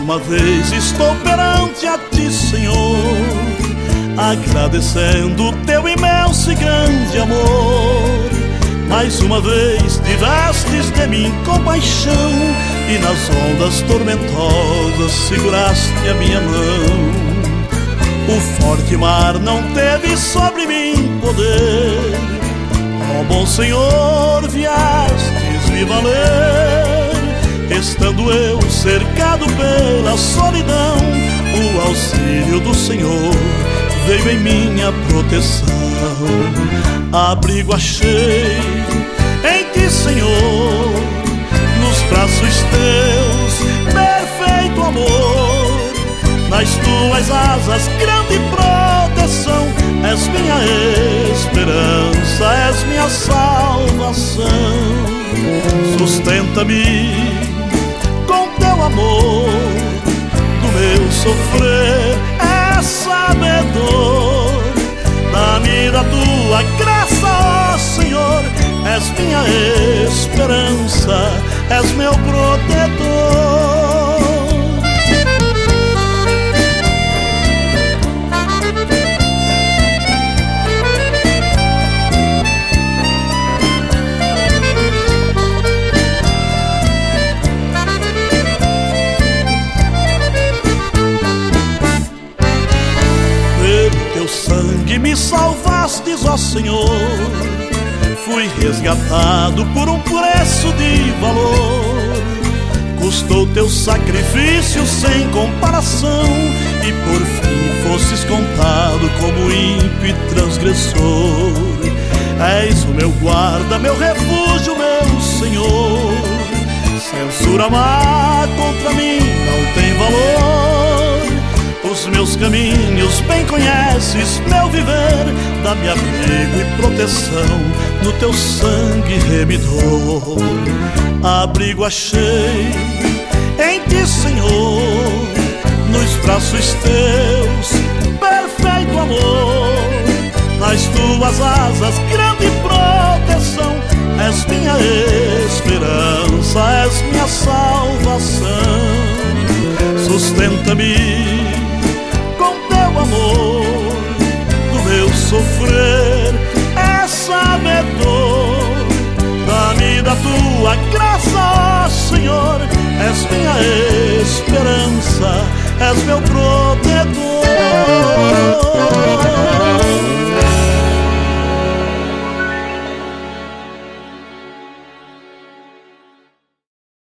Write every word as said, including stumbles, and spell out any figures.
uma vez estou perante a ti, Senhor, agradecendo teu imenso e grande amor. Mais uma vez tivestes de mim compaixão, e nas ondas tormentosas seguraste a minha mão. O forte mar não teve sobre mim poder, ó bom Senhor, viestes me valer. Estando eu cercado pela solidão, o auxílio do Senhor veio em minha proteção. Abrigo achei em ti, Senhor, nos braços teus, perfeito amor. Nas tuas asas, grande proteção, és minha esperança, és minha salvação. Sustenta-me com teu amor, do meu sofrer é sabedor. Dá-me da tua graça, ó Senhor, és minha esperança, és meu protetor. Sangue me salvastes, ó Senhor, fui resgatado por um preço de valor. Custou teu sacrifício sem comparação, e por fim fostes contado como ímpio e transgressor. És o meu guarda, meu refúgio, meu Senhor. Censura má contra mim não tem valor. Os meus caminhos bem conheces, meu viver, dá-me abrigo e proteção no teu sangue remidor. Abrigo achei em ti, Senhor, nos braços teus, perfeito amor. Nas tuas asas, grande proteção, és minha esperança, és minha salvação. Sustenta-me amor, do meu sofrer é sabedor. Dá-me da tua graça, ó Senhor, és minha esperança, és meu protetor.